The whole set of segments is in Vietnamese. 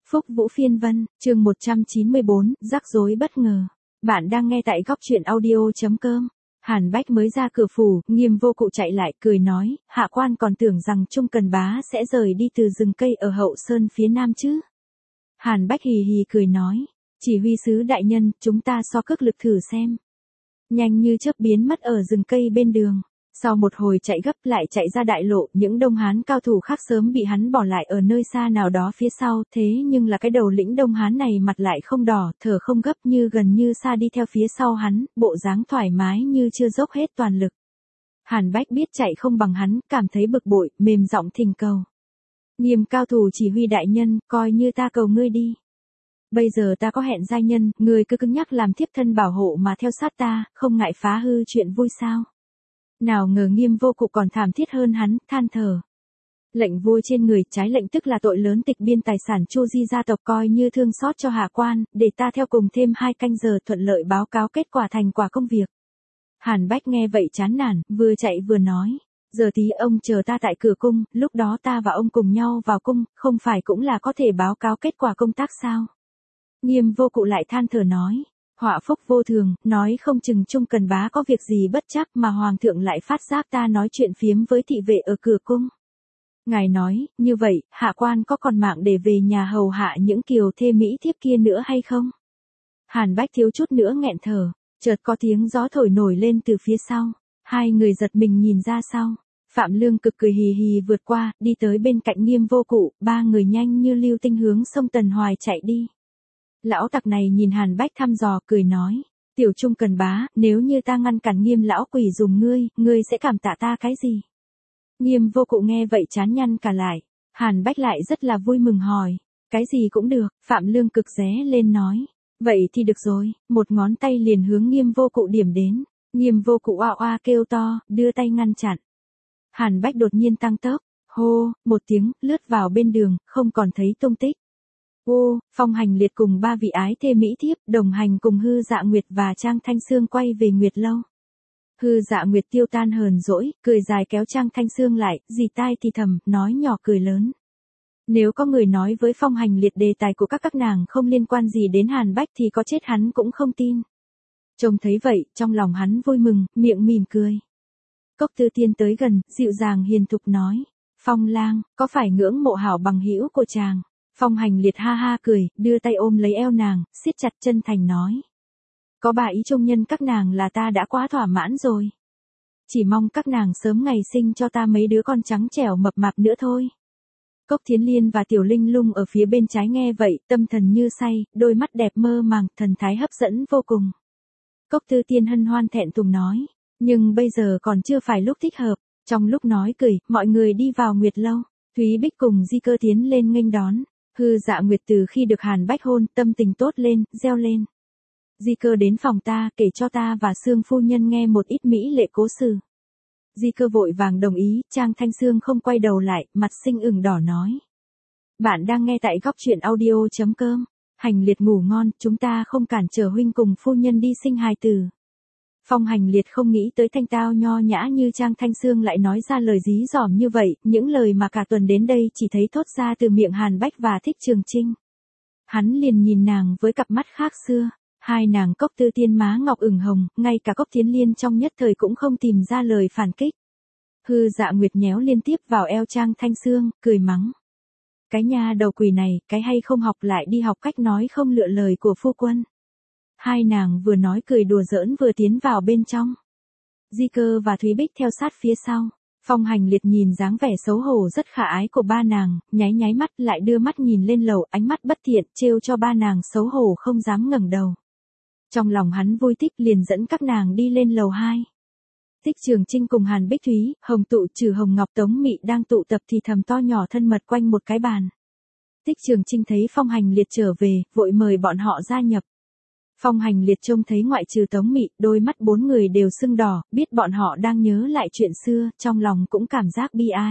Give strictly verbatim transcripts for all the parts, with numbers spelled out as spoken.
Phúc Vũ Phiên Vân, chương một trăm chín mươi bốn, rắc rối bất ngờ. Bạn đang nghe tại góc truyện audio.com. Hàn Bách mới ra cửa phủ, Nghiêm Vô Cụ chạy lại, cười nói, hạ quan còn tưởng rằng Trung Cần Bá sẽ rời đi từ rừng cây ở hậu sơn phía nam chứ. Hàn Bách hì hì cười nói, chỉ huy sứ đại nhân, chúng ta so cước lực thử xem. Nhanh như chớp biến mất ở rừng cây bên đường. Sau một hồi chạy gấp lại chạy ra đại lộ, những Đông Hán cao thủ khác sớm bị hắn bỏ lại ở nơi xa nào đó phía sau, thế nhưng là cái đầu lĩnh Đông Hán này mặt lại không đỏ, thở không gấp như gần như xa đi theo phía sau hắn, bộ dáng thoải mái như chưa dốc hết toàn lực. Hàn Bách biết chạy không bằng hắn, cảm thấy bực bội, mềm giọng thỉnh cầu. Nghiêm cao thủ chỉ huy đại nhân, coi như ta cầu ngươi đi. Bây giờ ta có hẹn giai nhân, ngươi cứ cứng nhắc làm thiếp thân bảo hộ mà theo sát ta, không ngại phá hư chuyện vui sao. Nào ngờ Nghiêm Vô Cụ còn thảm thiết hơn hắn, than thở. Lệnh vua trên người, trái lệnh tức là tội lớn tịch biên tài sản Chu Di gia tộc, coi như thương xót cho hạ quan, để ta theo cùng thêm hai canh giờ thuận lợi báo cáo kết quả thành quả công việc. Hàn Bách nghe vậy chán nản, vừa chạy vừa nói, giờ tí ông chờ ta tại cửa cung, lúc đó ta và ông cùng nhau vào cung, không phải cũng là có thể báo cáo kết quả công tác sao? Nghiêm Vô Cụ lại than thở nói. Họa phúc vô thường, nói không chừng Trung Cần Bá có việc gì bất trắc mà Hoàng thượng lại phát giác ta nói chuyện phiếm với thị vệ ở cửa cung. Ngài nói, như vậy, hạ quan có còn mạng để về nhà hầu hạ những kiều thê mỹ thiếp kia nữa hay không? Hàn Bách thiếu chút nữa nghẹn thở, chợt có tiếng gió thổi nổi lên từ phía sau. Hai người giật mình nhìn ra sau. Phạm Lương Cực cười hì hì vượt qua, đi tới bên cạnh Nghiêm Vô Cụ, ba người nhanh như lưu tinh hướng sông Tần Hoài chạy đi. Lão tặc này nhìn Hàn Bách thăm dò, cười nói, tiểu Trung Cần Bá, nếu như ta ngăn cản Nghiêm lão quỷ dùng ngươi, ngươi sẽ cảm tạ ta cái gì? Nghiêm Vô Cụ nghe vậy chán nhăn cả lại. Hàn Bách lại rất là vui mừng hỏi, cái gì cũng được. Phạm Lương Cực ré lên nói, vậy thì được rồi, một ngón tay liền hướng Nghiêm Vô Cụ điểm đến. Nghiêm Vô Cụ oa oa kêu to, đưa tay ngăn chặn. Hàn Bách đột nhiên tăng tốc, hô, một tiếng, lướt vào bên đường, không còn thấy tung tích. Ô, Phong Hành Liệt cùng ba vị ái thê mỹ thiếp, đồng hành cùng Hư Dạ Nguyệt và Trang Thanh Sương quay về Nguyệt Lâu. Hư Dạ Nguyệt tiêu tan hờn dỗi, cười dài kéo Trang Thanh Sương lại, dì tai thì thầm, nói nhỏ cười lớn. Nếu có người nói với Phong Hành Liệt đề tài của các các nàng không liên quan gì đến Hàn Bách thì có chết hắn cũng không tin. Trông thấy vậy, trong lòng hắn vui mừng, miệng mỉm cười. Cốc Tư Tiên tới gần, dịu dàng hiền thục nói, Phong lang, có phải ngưỡng mộ hảo bằng hữu của chàng? Phong Hành Liệt ha ha cười, đưa tay ôm lấy eo nàng, siết chặt chân thành nói. Có bà ý trung nhân các nàng là ta đã quá thỏa mãn rồi. Chỉ mong các nàng sớm ngày sinh cho ta mấy đứa con trắng trẻo mập mạp nữa thôi. Cốc Thiến Liên và Tiểu Linh Lung ở phía bên trái nghe vậy, tâm thần như say, đôi mắt đẹp mơ màng, thần thái hấp dẫn vô cùng. Cốc Tư Tiên hân hoan thẹn thùng nói, nhưng bây giờ còn chưa phải lúc thích hợp. Trong lúc nói cười, mọi người đi vào Nguyệt Lâu, Thúy Bích cùng Di Cơ tiến lên nghênh đón. Hư Dạ Nguyệt từ khi được Hàn Bách hôn, tâm tình tốt lên, reo lên. Di Cơ đến phòng ta, kể cho ta và Sương phu nhân nghe một ít mỹ lệ cố sự. Di Cơ vội vàng đồng ý, Trang Thanh Sương không quay đầu lại, mặt xinh ửng đỏ nói. Bạn đang nghe tại góc truyện audio.com. Hành Liệt ngủ ngon, chúng ta không cản trở huynh cùng phu nhân đi sinh hài tử. Phong Hành Liệt không nghĩ tới thanh tao nho nhã như Trang Thanh Sương lại nói ra lời dí dỏm như vậy, những lời mà cả tuần đến đây chỉ thấy thốt ra từ miệng Hàn Bách và Thích Trường Trinh. Hắn liền nhìn nàng với cặp mắt khác xưa, hai nàng Cốc Tư Tiên má ngọc ửng hồng, ngay cả Cốc Thiến Liên trong nhất thời cũng không tìm ra lời phản kích. Hư Dạ Nguyệt nhéo liên tiếp vào eo Trang Thanh Sương, cười mắng. Cái nha đầu quỷ này, cái hay không học lại đi học cách nói không lựa lời của phu quân. Hai nàng vừa nói cười đùa giỡn vừa tiến vào bên trong. Di Cơ và Thúy Bích theo sát phía sau. Phong Hành Liệt nhìn dáng vẻ xấu hổ rất khả ái của ba nàng, nháy nháy mắt lại đưa mắt nhìn lên lầu, ánh mắt bất thiện, trêu cho ba nàng xấu hổ không dám ngẩng đầu. Trong lòng hắn vui thích liền dẫn các nàng đi lên lầu hai. Thích Trường Trinh cùng Hàn Bích Thúy, Hồng Tụ trừ Hồng Ngọc Tống Mị đang tụ tập thì thầm to nhỏ thân mật quanh một cái bàn. Thích Trường Trinh thấy Phong Hành Liệt trở về, vội mời bọn họ gia nhập. Phong Hành Liệt trông thấy ngoại trừ Tống Mị, đôi mắt bốn người đều sưng đỏ, biết bọn họ đang nhớ lại chuyện xưa, trong lòng cũng cảm giác bi ai.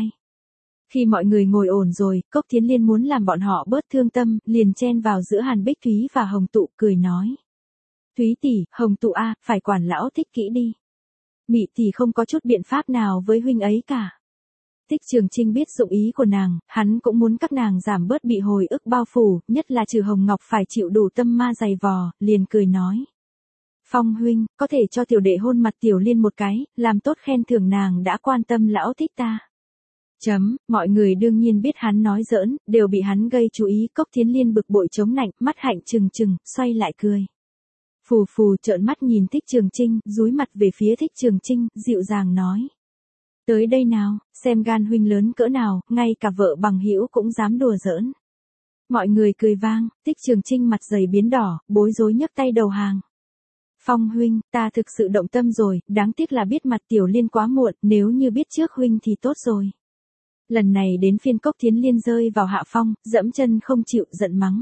Khi mọi người ngồi ổn rồi, Cốc Thiến Liên muốn làm bọn họ bớt thương tâm, liền chen vào giữa Hàn Bích Thúy và Hồng Tụ, cười nói. Thúy tỷ, Hồng Tụ a, phải quản lão Thích kỹ đi. Mị tỷ không có chút biện pháp nào với huynh ấy cả. Thích Trường Trinh biết dụng ý của nàng, hắn cũng muốn các nàng giảm bớt bị hồi ức bao phủ, nhất là Trừ Hồng Ngọc phải chịu đủ tâm ma dày vò, liền cười nói. Phong huynh, có thể cho tiểu đệ hôn mặt Tiểu Liên một cái, làm tốt khen thưởng nàng đã quan tâm lão thích ta. Chấm, mọi người đương nhiên biết hắn nói giỡn, đều bị hắn gây chú ý. Cốc Thiến Liên bực bội chống nạnh, mắt hạnh trừng trừng, xoay lại cười. Phù phù trợn mắt nhìn Thích Trường Trinh, dúi mặt về phía Thích Trường Trinh, dịu dàng nói. Tới đây nào, xem gan huynh lớn cỡ nào, ngay cả vợ bằng hữu cũng dám đùa giỡn. Mọi người cười vang, Thích Trường Trinh mặt dày biến đỏ, bối rối nhấc tay đầu hàng. Phong huynh, ta thực sự động tâm rồi, đáng tiếc là biết mặt Tiểu Liên quá muộn, nếu như biết trước huynh thì tốt rồi. Lần này đến phiên Cốc Thiến Liên rơi vào hạ phong, dẫm chân không chịu, giận mắng.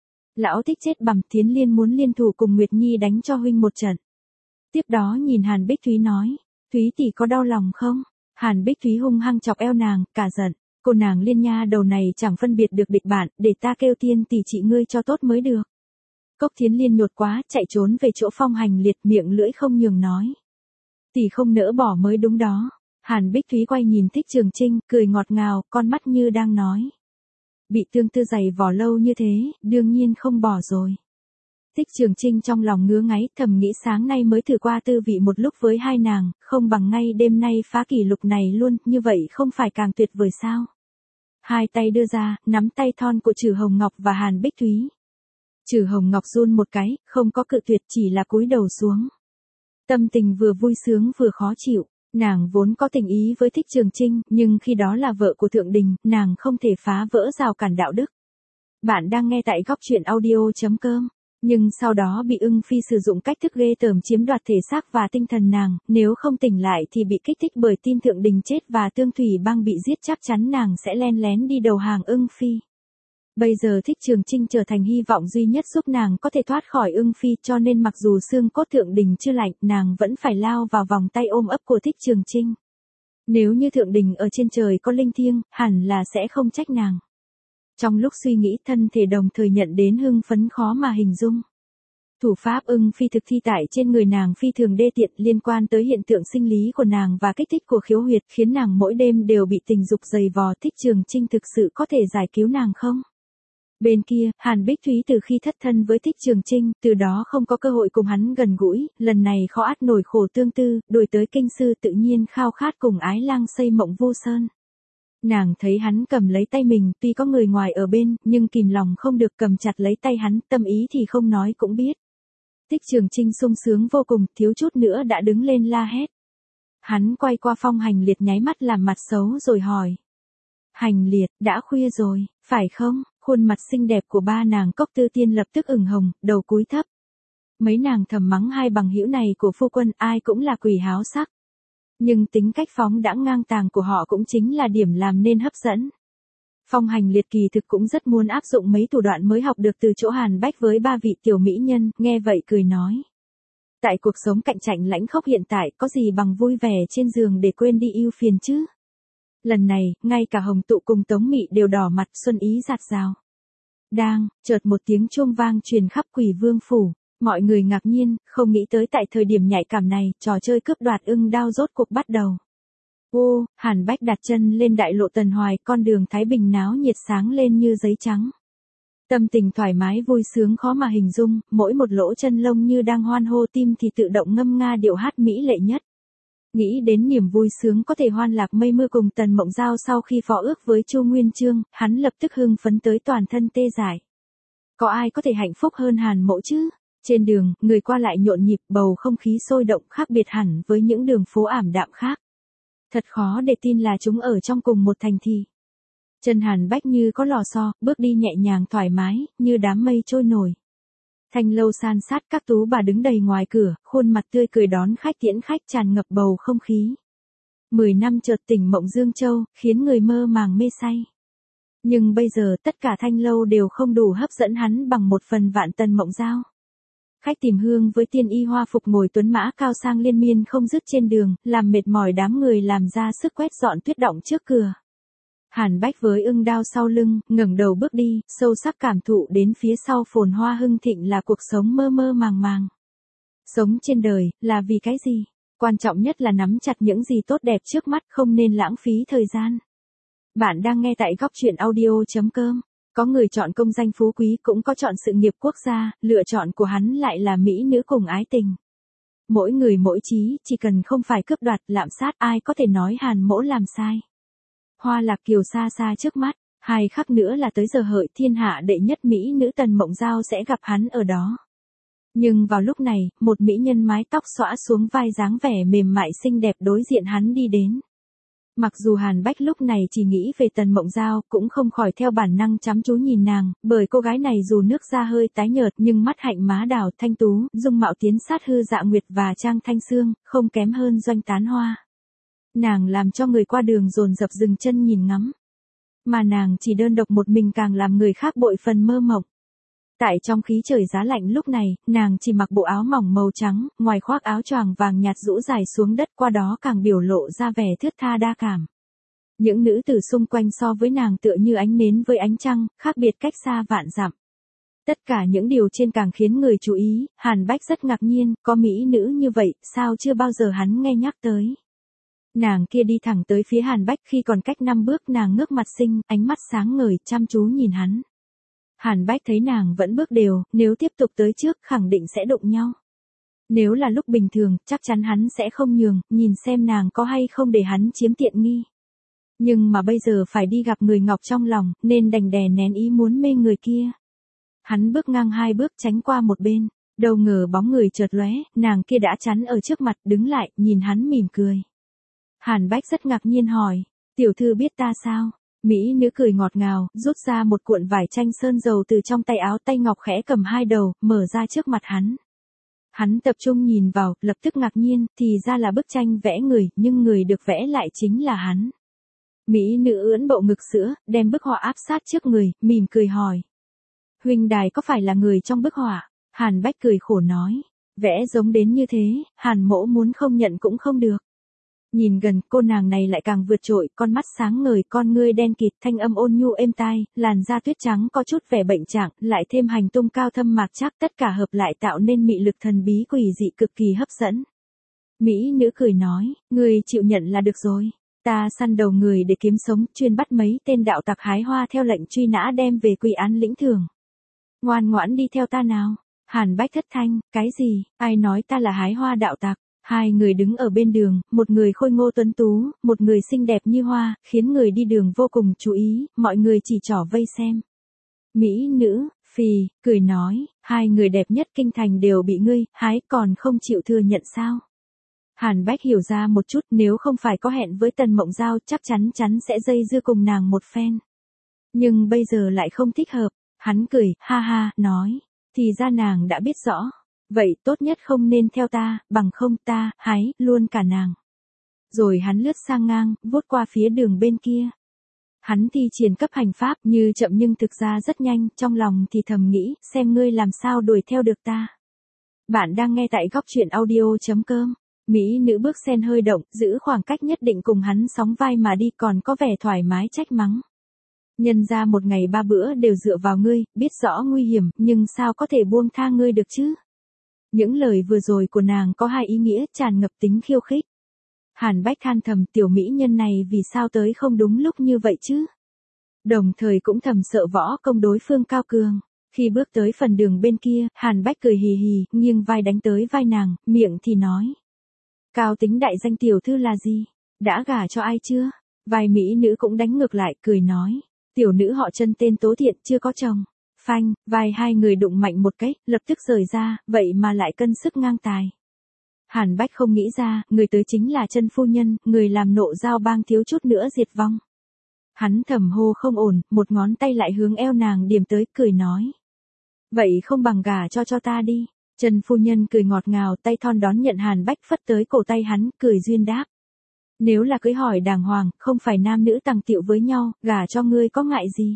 Lão thích chết bằm, Thiến Liên muốn liên thủ cùng Nguyệt Nhi đánh cho huynh một trận. Tiếp đó nhìn Hàn Bích Thúy nói, Thúy tỷ có đau lòng không? Hàn Bích Thúy hung hăng chọc eo nàng, cả giận, cô nàng Liên nha đầu này chẳng phân biệt được địch bạn, để ta kêu tiên tỷ chị ngươi cho tốt mới được. Cốc Thiến Liên nhột quá, chạy trốn về chỗ Phong Hành Liệt, miệng lưỡi không nhường nói. Tỷ không nỡ bỏ mới đúng đó. Hàn Bích Thúy quay nhìn Thích Trường Trinh, cười ngọt ngào, con mắt như đang nói. Bị tương tư dày vò lâu như thế, đương nhiên không bỏ rồi. Thích Trường Trinh trong lòng ngứa ngáy, thầm nghĩ sáng nay mới thử qua tư vị một lúc với hai nàng, không bằng ngay đêm nay phá kỷ lục này luôn, như vậy không phải càng tuyệt vời sao? Hai tay đưa ra, nắm tay thon của Trừ Hồng Ngọc và Hàn Bích Thúy. Trừ Hồng Ngọc run một cái, không có cự tuyệt, chỉ là cúi đầu xuống. Tâm tình vừa vui sướng vừa khó chịu. Nàng vốn có tình ý với Thích Trường Trinh, nhưng khi đó là vợ của Thượng Đình, nàng không thể phá vỡ rào cản đạo đức. Bạn đang nghe tại góc truyện audio.com. Nhưng sau đó bị Ưng Phi sử dụng cách thức ghê tởm chiếm đoạt thể xác và tinh thần nàng, nếu không tỉnh lại thì bị kích thích bởi tin Thượng Đình chết và Tương Thủy Bang bị giết, chắc chắn nàng sẽ len lén đi đầu hàng Ưng Phi. Bây giờ Thích Trường Trinh trở thành hy vọng duy nhất giúp nàng có thể thoát khỏi Ưng Phi, cho nên mặc dù xương cốt Thượng Đình chưa lạnh, nàng vẫn phải lao vào vòng tay ôm ấp của Thích Trường Trinh. Nếu như Thượng Đình ở trên trời có linh thiêng, hẳn là sẽ không trách nàng. Trong lúc suy nghĩ, thân thể đồng thời nhận đến hưng phấn khó mà hình dung. Thủ pháp Ưng Phi thực thi tại trên người nàng phi thường đê tiện, liên quan tới hiện tượng sinh lý của nàng và kích thích của khiếu huyệt, khiến nàng mỗi đêm đều bị tình dục dày vò. Thích Trường Trinh thực sự có thể giải cứu nàng không? Bên kia, Hàn Bích Thúy từ khi thất thân với Thích Trường Trinh, từ đó không có cơ hội cùng hắn gần gũi, lần này khó át nổi khổ tương tư, đuổi tới kinh sư tự nhiên khao khát cùng ái lang xây mộng vu sơn. Nàng thấy hắn cầm lấy tay mình, tuy có người ngoài ở bên, nhưng kìm lòng không được cầm chặt lấy tay hắn, tâm ý thì không nói cũng biết. Thích Trường Trinh sung sướng vô cùng, thiếu chút nữa đã đứng lên la hét. Hắn quay qua Phong Hành Liệt nháy mắt làm mặt xấu rồi hỏi. Hành Liệt, đã khuya rồi, phải không? Khuôn mặt xinh đẹp của ba nàng Cốc Tư Tiên lập tức ửng hồng, đầu cúi thấp. Mấy nàng thầm mắng hai bằng hữu này của phu quân, ai cũng là quỷ háo sắc. Nhưng tính cách phóng đãng ngang tàng của họ cũng chính là điểm làm nên hấp dẫn. Phong Hành Liệt kỳ thực cũng rất muốn áp dụng mấy thủ đoạn mới học được từ chỗ Hàn Bách với ba vị tiểu mỹ nhân, nghe vậy cười nói. Tại cuộc sống cạnh tranh lãnh khốc hiện tại, có gì bằng vui vẻ trên giường để quên đi ưu phiền chứ? Lần này, ngay cả Hồng Tụ cùng Tống Mị đều đỏ mặt, xuân ý rạt rào. Đang, chợt một tiếng chuông vang truyền khắp Quỷ Vương phủ, mọi người ngạc nhiên, không nghĩ tới tại thời điểm nhạy cảm này, trò chơi cướp đoạt ưng đao rốt cuộc bắt đầu. Ô, Hàn Bách đặt chân lên đại lộ Tần Hoài, con đường Thái Bình náo nhiệt sáng lên như giấy trắng. Tâm tình thoải mái vui sướng khó mà hình dung, mỗi một lỗ chân lông như đang hoan hô, tim thì tự động ngâm nga điệu hát mỹ lệ nhất. Nghĩ đến niềm vui sướng có thể hoan lạc mây mưa cùng Tần Mộng Giao sau khi phó ước với Chu Nguyên Chương, hắn lập tức hưng phấn tới toàn thân tê dại. Có ai có thể hạnh phúc hơn Hàn Mộ chứ? Trên đường, người qua lại nhộn nhịp, bầu không khí sôi động khác biệt hẳn với những đường phố ảm đạm khác. Thật khó để tin là chúng ở trong cùng một thành thị. Chân Hàn Bách như có lò xo, bước đi nhẹ nhàng thoải mái, như đám mây trôi nổi. Thanh lâu san sát, các tú bà đứng đầy ngoài cửa, khuôn mặt tươi cười đón khách tiễn khách, tràn ngập bầu không khí. Mười năm chợt tỉnh mộng Dương Châu, khiến người mơ màng mê say. Nhưng bây giờ tất cả thanh lâu đều không đủ hấp dẫn hắn bằng một phần vạn Tần Mộng Giao. Khách tìm hương với tiên y hoa phục ngồi tuấn mã cao sang liên miên không dứt trên đường, làm mệt mỏi đám người làm ra sức quét dọn tuyết động trước cửa. Hàn Bách với ưng đao sau lưng, ngẩng đầu bước đi, sâu sắc cảm thụ đến phía sau phồn hoa hưng thịnh là cuộc sống mơ mơ màng màng. Sống trên đời, là vì cái gì? Quan trọng nhất là nắm chặt những gì tốt đẹp trước mắt, không nên lãng phí thời gian. Bạn đang nghe tại góc chuyện audio chấm com. Có người chọn công danh phú quý cũng có chọn sự nghiệp quốc gia, lựa chọn của hắn lại là mỹ nữ cùng ái tình. Mỗi người mỗi chí, chỉ cần không phải cướp đoạt, lạm sát, ai có thể nói Hàn Mỗ làm sai. Hoa Lạc Kiều xa xa trước mắt, hai khắc nữa là tới giờ hợi thiên hạ đệ nhất mỹ nữ Tần Mộng Giao sẽ gặp hắn ở đó. Nhưng vào lúc này, một mỹ nhân mái tóc xõa xuống vai dáng vẻ mềm mại xinh đẹp đối diện hắn đi đến. Mặc dù Hàn Bách lúc này chỉ nghĩ về Tần Mộng Giao, cũng không khỏi theo bản năng chăm chú nhìn nàng, bởi cô gái này dù nước da hơi tái nhợt nhưng mắt hạnh má đào thanh tú, dung mạo tiến sát hư dạ nguyệt và trang thanh xương, không kém hơn doanh tán hoa. Nàng làm cho người qua đường dồn dập dừng chân nhìn ngắm. Mà nàng chỉ đơn độc một mình càng làm người khác bội phần mơ mộng. Tại trong khí trời giá lạnh lúc này, nàng chỉ mặc bộ áo mỏng màu trắng, ngoài khoác áo choàng vàng nhạt rũ dài xuống đất, qua đó càng biểu lộ ra vẻ thướt tha đa cảm. Những nữ tử xung quanh so với nàng tựa như ánh nến với ánh trăng, khác biệt cách xa vạn dặm. Tất cả những điều trên càng khiến người chú ý, Hàn Bách rất ngạc nhiên, có mỹ nữ như vậy, sao chưa bao giờ hắn nghe nhắc tới. Nàng kia đi thẳng tới phía Hàn Bách, khi còn cách năm bước nàng ngước mặt xinh, ánh mắt sáng ngời, chăm chú nhìn hắn. Hàn Bách thấy nàng vẫn bước đều, nếu tiếp tục tới trước khẳng định sẽ đụng nhau. Nếu là lúc bình thường, chắc chắn hắn sẽ không nhường, nhìn xem nàng có hay không để hắn chiếm tiện nghi. Nhưng mà bây giờ phải đi gặp người ngọc trong lòng, nên đành đè nén ý muốn mê người kia. Hắn bước ngang hai bước tránh qua một bên, đâu ngờ bóng người chợt lóe, nàng kia đã chắn ở trước mặt, đứng lại, nhìn hắn mỉm cười. Hàn Bách rất ngạc nhiên hỏi, tiểu thư biết ta sao? Mỹ nữ cười ngọt ngào, rút ra một cuộn vải tranh sơn dầu từ trong tay áo, tay ngọc khẽ cầm hai đầu, mở ra trước mặt hắn. Hắn tập trung nhìn vào, lập tức ngạc nhiên, thì ra là bức tranh vẽ người, nhưng người được vẽ lại chính là hắn. Mỹ nữ ưỡn bộ ngực sữa, đem bức họa áp sát trước người, mỉm cười hỏi. Huynh đài có phải là người trong bức họa? Hàn Bách cười khổ nói, vẽ giống đến như thế, Hàn Mỗ muốn không nhận cũng không được. Nhìn gần, cô nàng này lại càng vượt trội, con mắt sáng ngời, con ngươi đen kịt, thanh âm ôn nhu êm tai, làn da tuyết trắng có chút vẻ bệnh trạng, lại thêm hành tung cao thâm mạc trác, tất cả hợp lại tạo nên mị lực thần bí quỷ dị cực kỳ hấp dẫn. Mỹ nữ cười nói, ngươi chịu nhận là được rồi. Ta săn đầu người để kiếm sống, chuyên bắt mấy tên đạo tặc hái hoa theo lệnh truy nã đem về quy án lĩnh thưởng. Ngoan ngoãn đi theo ta nào. Hàn Bách thất thanh, cái gì, ai nói ta là hái hoa đạo tặc? Hai người đứng ở bên đường, một người khôi ngô tuấn tú, một người xinh đẹp như hoa, khiến người đi đường vô cùng chú ý, mọi người chỉ trỏ vây xem. Mỹ nữ, phì, cười nói, hai người đẹp nhất kinh thành đều bị ngươi hái, còn không chịu thừa nhận sao? Hàn Bách hiểu ra một chút, nếu không phải có hẹn với Tần Mộng Giao chắc chắn chắn sẽ dây dưa cùng nàng một phen. Nhưng bây giờ lại không thích hợp, hắn cười, ha ha, nói, thì ra nàng đã biết rõ. Vậy tốt nhất không nên theo ta, bằng không ta, hái, luôn cả nàng. Rồi hắn lướt sang ngang, vuốt qua phía đường bên kia. Hắn thi triển cấp hành pháp như chậm nhưng thực ra rất nhanh, trong lòng thì thầm nghĩ, xem ngươi làm sao đuổi theo được ta. Bạn đang nghe tại góc chuyện audio chấm com. Mỹ nữ bước sen hơi động, giữ khoảng cách nhất định cùng hắn sóng vai mà đi, còn có vẻ thoải mái trách mắng. Nhân ra một ngày ba bữa đều dựa vào ngươi, biết rõ nguy hiểm, nhưng sao có thể buông tha ngươi được chứ? Những lời vừa rồi của nàng có hai ý nghĩa, tràn ngập tính khiêu khích. Hàn Bách than thầm, tiểu mỹ nhân này vì sao tới không đúng lúc như vậy chứ? Đồng thời cũng thầm sợ võ công đối phương cao cường. Khi bước tới phần đường bên kia, Hàn Bách cười hì hì, nghiêng vai đánh tới vai nàng, miệng thì nói. Cao tính đại danh tiểu thư là gì? Đã gả cho ai chưa? Vai mỹ nữ cũng đánh ngược lại, cười nói. Tiểu nữ họ Chân tên Tố Thiện, chưa có chồng. Phanh, vai hai người đụng mạnh một cái, lập tức rời ra, vậy mà lại cân sức ngang tài. Hàn Bách không nghĩ ra, người tới chính là Chân phu nhân, người làm Nộ Giao bang thiếu chút nữa diệt vong. Hắn thầm hô không ổn, một ngón tay lại hướng eo nàng điểm tới, cười nói. Vậy không bằng gả cho cho ta đi. Chân phu nhân cười ngọt ngào, tay thon đón nhận Hàn Bách phất tới cổ tay hắn, cười duyên đáp. Nếu là cưới hỏi đàng hoàng, không phải nam nữ tằng tiệu với nhau, gả cho ngươi có ngại gì?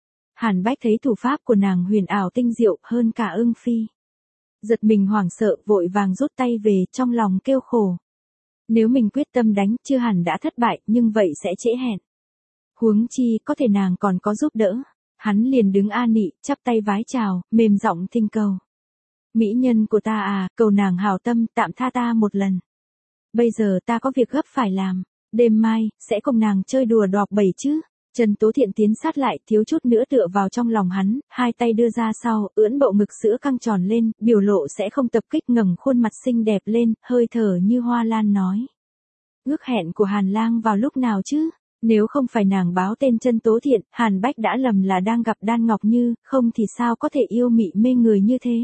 Hàn Bách thấy thủ pháp của nàng huyền ảo tinh diệu hơn cả ưng phi. Giật mình hoảng sợ, vội vàng rút tay về, trong lòng kêu khổ. Nếu mình quyết tâm đánh, chưa hẳn đã thất bại, nhưng vậy sẽ trễ hẹn. Huống chi, có thể nàng còn có giúp đỡ. Hắn liền đứng a nị, chắp tay vái chào, mềm giọng thỉnh cầu. Mỹ nhân của ta à, cầu nàng hảo tâm, tạm tha ta một lần. Bây giờ ta có việc gấp phải làm. Đêm mai, sẽ cùng nàng chơi đùa đọt bẩy chứ. Trần Tố Thiện tiến sát lại, thiếu chút nữa tựa vào trong lòng hắn, hai tay đưa ra sau, ưỡn bộ ngực sữa căng tròn lên, biểu lộ sẽ không tập kích, ngẩng khuôn mặt xinh đẹp lên, hơi thở như hoa lan nói. Ước hẹn của Hàn Lang vào lúc nào chứ? Nếu không phải nàng báo tên Trần Tố Thiện, Hàn Bách đã lầm là đang gặp Đan Ngọc Như, không thì sao có thể yêu mị mê người như thế.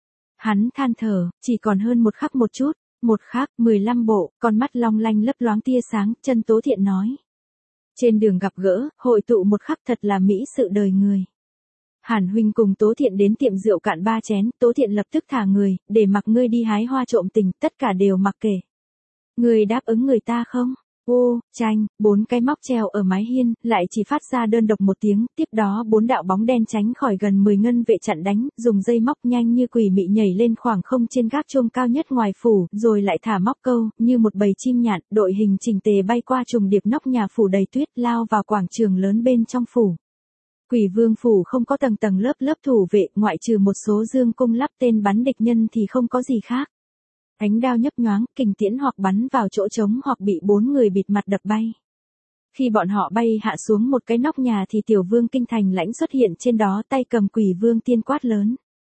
Hắn than thở, chỉ còn hơn một khắc một chút, một khắc, mười lăm bộ, con mắt long lanh lấp loáng tia sáng, Trần Tố Thiện nói. Trên đường gặp gỡ, hội tụ một khắc thật là mỹ sự đời người. Hàn huynh cùng Tố Thiện đến tiệm rượu cạn ba chén, Tố Thiện lập tức thả người, để mặc ngươi đi hái hoa trộm tình, tất cả đều mặc kệ. Ngươi đáp ứng người ta không? Ô, chanh, bốn cái móc treo ở mái hiên, lại chỉ phát ra đơn độc một tiếng, tiếp đó bốn đạo bóng đen tránh khỏi gần mười ngân vệ chặn đánh, dùng dây móc nhanh như quỷ mị nhảy lên khoảng không trên gác chuông cao nhất ngoài phủ, rồi lại thả móc câu, như một bầy chim nhạn, đội hình chỉnh tề bay qua trùng điệp nóc nhà phủ đầy tuyết, lao vào quảng trường lớn bên trong phủ. Quỷ Vương phủ không có tầng tầng lớp lớp thủ vệ, ngoại trừ một số dương cung lắp tên bắn địch nhân thì không có gì khác. Ánh đao nhấp nhoáng, kình tiễn hoặc bắn vào chỗ trống hoặc bị bốn người bịt mặt đập bay. Khi bọn họ bay hạ xuống một cái nóc nhà thì tiểu vương Kinh Thành Lãnh xuất hiện trên đó, tay cầm Quỷ Vương tiên quát lớn.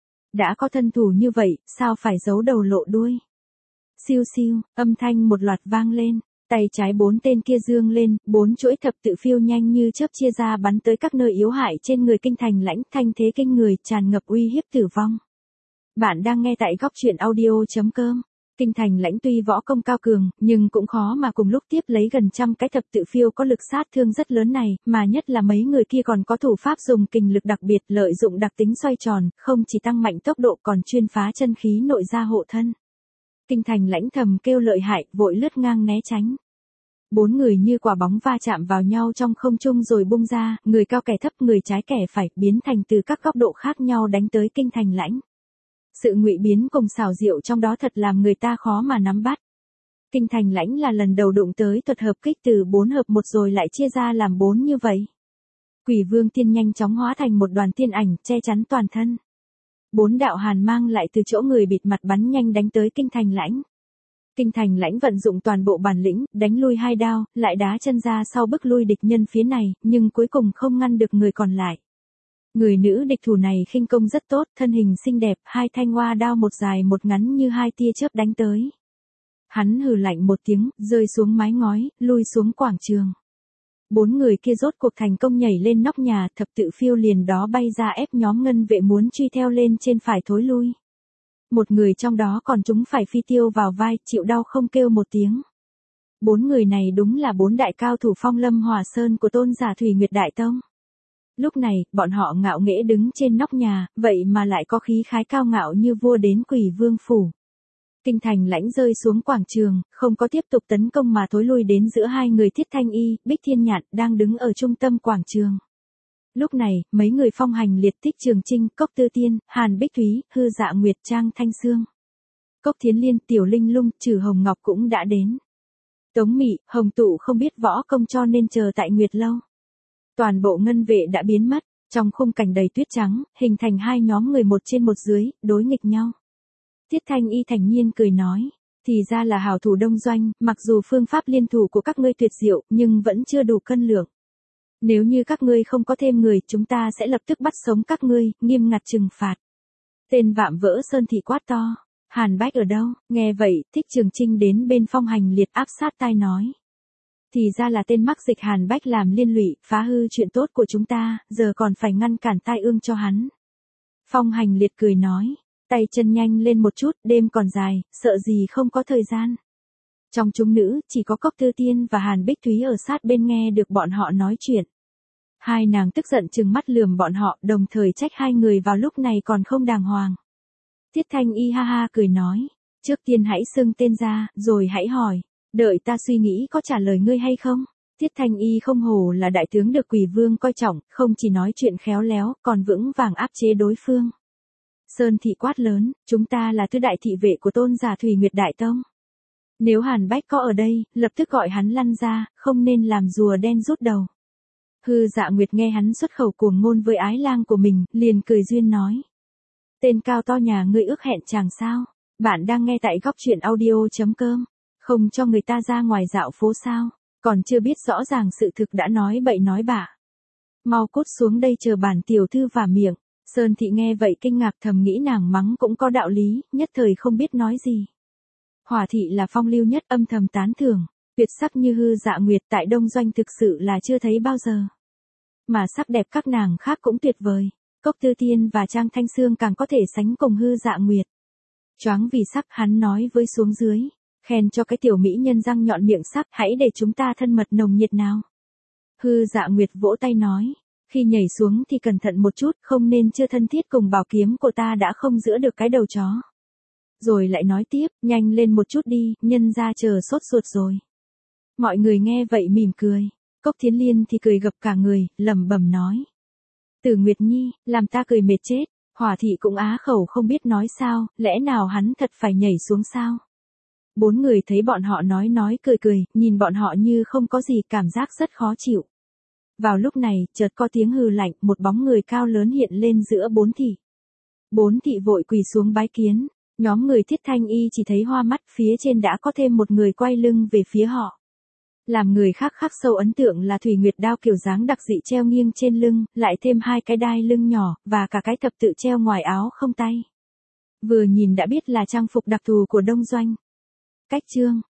Đã có thân thủ như vậy, sao phải giấu đầu lộ đuôi? Siêu siêu, âm thanh một loạt vang lên, tay trái bốn tên kia dương lên, bốn chuỗi thập tự phiêu nhanh như chớp chia ra bắn tới các nơi yếu hại trên người Kinh Thành Lãnh, thanh thế kinh người, tràn ngập uy hiếp tử vong. Bạn đang nghe tại góc truyện audio chấm com. Kinh Thành Lãnh tuy võ công cao cường, nhưng cũng khó mà cùng lúc tiếp lấy gần trăm cái thập tự phiêu có lực sát thương rất lớn này, mà nhất là mấy người kia còn có thủ pháp dùng kình lực đặc biệt, lợi dụng đặc tính xoay tròn, không chỉ tăng mạnh tốc độ còn chuyên phá chân khí nội ra hộ thân. Kinh Thành Lãnh thầm kêu lợi hại, vội lướt ngang né tránh. Bốn người như quả bóng va chạm vào nhau trong không trung rồi bung ra, người cao kẻ thấp, người trái kẻ phải, biến thành từ các góc độ khác nhau đánh tới Kinh Thành Lãnh. Sự ngụy biến cùng xảo diệu trong đó thật làm người ta khó mà nắm bắt. Kinh Thành Lãnh là lần đầu đụng tới thuật hợp kích từ bốn hợp một rồi lại chia ra làm bốn như vậy. Quỷ Vương tiên nhanh chóng hóa thành một đoàn tiên ảnh che chắn toàn thân. Bốn đạo hàn mang lại từ chỗ người bịt mặt bắn nhanh đánh tới Kinh Thành Lãnh. Kinh Thành Lãnh vận dụng toàn bộ bản lĩnh, đánh lui hai đao, lại đá chân ra sau bức lui địch nhân phía này, nhưng cuối cùng không ngăn được người còn lại. Người nữ địch thủ này khinh công rất tốt, thân hình xinh đẹp, hai thanh hoa đao một dài một ngắn như hai tia chớp đánh tới. Hắn hừ lạnh một tiếng, rơi xuống mái ngói, lui xuống quảng trường. Bốn người kia rốt cuộc thành công nhảy lên nóc nhà, thập tự phiêu liền đó bay ra ép nhóm ngân vệ muốn truy theo lên trên phải thối lui. Một người trong đó còn trúng phải phi tiêu vào vai, chịu đau không kêu một tiếng. Bốn người này đúng là bốn đại cao thủ Phong Lâm Hỏa Sơn của Tôn giả Thủy Nguyệt Đại Tông. Lúc này, bọn họ ngạo nghễ đứng trên nóc nhà, vậy mà lại có khí khái cao ngạo như vua đến Quỷ Vương phủ. Kinh Thành Lãnh rơi xuống quảng trường, không có tiếp tục tấn công mà thối lui đến giữa hai người Thiết Thanh Y, Bích Thiên Nhạn, đang đứng ở trung tâm quảng trường. Lúc này, mấy người phong hành liệt Tích Trường Trinh, Cốc Tư Tiên, Hàn Bích Thúy, Hư Dạ Nguyệt, Trang Thanh Sương, Cốc Thiến Liên, Tiểu Linh Lung, Trừ Hồng Ngọc cũng đã đến. Tống Mị, Hồng Tụ không biết võ công cho nên chờ tại Nguyệt Lâu. Toàn bộ ngân vệ đã biến mất, trong khung cảnh đầy tuyết trắng, hình thành hai nhóm người một trên một dưới, đối nghịch nhau. Tiết Thanh Y thản nhiên cười nói, thì ra là hảo thủ đông doanh, mặc dù phương pháp liên thủ của các ngươi tuyệt diệu, nhưng vẫn chưa đủ cân lượng. Nếu như các ngươi không có thêm người, chúng ta sẽ lập tức bắt sống các ngươi, nghiêm ngặt trừng phạt. Tên Vạm Vỡ Sơn thị quát to, Hàn Bách ở đâu? Nghe vậy, Thích Trường Trinh đến bên phong hành liệt áp sát tai nói. Thì ra là tên mắc dịch Hàn Bách làm liên lụy, phá hư chuyện tốt của chúng ta, giờ còn phải ngăn cản tai ương cho hắn. Phong hành liệt cười nói, tay chân nhanh lên một chút, đêm còn dài, sợ gì không có thời gian. Trong chúng nữ, chỉ có Cốc Tư Tiên và Hàn Bích Thúy ở sát bên nghe được bọn họ nói chuyện. Hai nàng tức giận trừng mắt lườm bọn họ, đồng thời trách hai người vào lúc này còn không đàng hoàng. Tiết Thanh Y ha ha cười nói, trước tiên hãy xưng tên ra, rồi hãy hỏi. Đợi ta suy nghĩ có trả lời ngươi hay không? Tiết Thanh Y không hổ là đại tướng được Quỷ Vương coi trọng, không chỉ nói chuyện khéo léo, còn vững vàng áp chế đối phương. Sơn thị quát lớn, chúng ta là tứ đại thị vệ của Tôn giả Thủy Nguyệt Đại Tông. Nếu Hàn Bách có ở đây, lập tức gọi hắn lăn ra, không nên làm rùa đen rút đầu. Hư Dạ Nguyệt nghe hắn xuất khẩu cuồng ngôn với ái lang của mình, liền cười duyên nói. Tên cao to nhà ngươi ước hẹn chàng sao? Bạn đang nghe tại góc truyện audio chấm com. Không cho người ta ra ngoài dạo phố sao? Còn chưa biết rõ ràng sự thực đã nói bậy nói bạ. Mau cút xuống đây chờ bản tiểu thư vả miệng. Sơn Thị nghe vậy kinh ngạc thầm nghĩ nàng mắng cũng có đạo lý, nhất thời không biết nói gì. Hỏa Thị là phong lưu nhất âm thầm tán thưởng, tuyệt sắc như Hư Dạ Nguyệt tại Đông Doanh thực sự là chưa thấy bao giờ. Mà sắc đẹp các nàng khác cũng tuyệt vời, Cốc Tư Tiên và Trang Thanh Sương càng có thể sánh cùng Hư Dạ Nguyệt. Choáng vì sắc hắn nói với xuống dưới, khen cho cái tiểu mỹ nhân răng nhọn miệng sắc, hãy để chúng ta thân mật nồng nhiệt nào. Hư Dạ Nguyệt vỗ tay nói, khi nhảy xuống thì cẩn thận một chút, không nên chưa thân thiết cùng bảo kiếm của ta đã không giữ được cái đầu chó. Rồi lại nói tiếp, nhanh lên một chút đi, nhân ra chờ sốt ruột rồi. Mọi người nghe vậy mỉm cười, Cốc Thiến Liên thì cười gập cả người, lẩm bẩm nói. Tử Nguyệt Nhi, làm ta cười mệt chết. Hỏa Thị cũng á khẩu không biết nói sao, lẽ nào hắn thật phải nhảy xuống sao? Bốn người thấy bọn họ nói nói cười cười, nhìn bọn họ như không có gì, cảm giác rất khó chịu. Vào lúc này, chợt có tiếng hừ lạnh, một bóng người cao lớn hiện lên giữa bốn thị. Bốn thị vội quỳ xuống bái kiến, nhóm người Thiết Thanh Y chỉ thấy hoa mắt, phía trên đã có thêm một người quay lưng về phía họ. Làm người khác khắc sâu ấn tượng là Thủy Nguyệt đao kiểu dáng đặc dị treo nghiêng trên lưng, lại thêm hai cái đai lưng nhỏ, và cả cái thập tự treo ngoài áo không tay. Vừa nhìn đã biết là trang phục đặc thù của Đông Doanh. Cách chương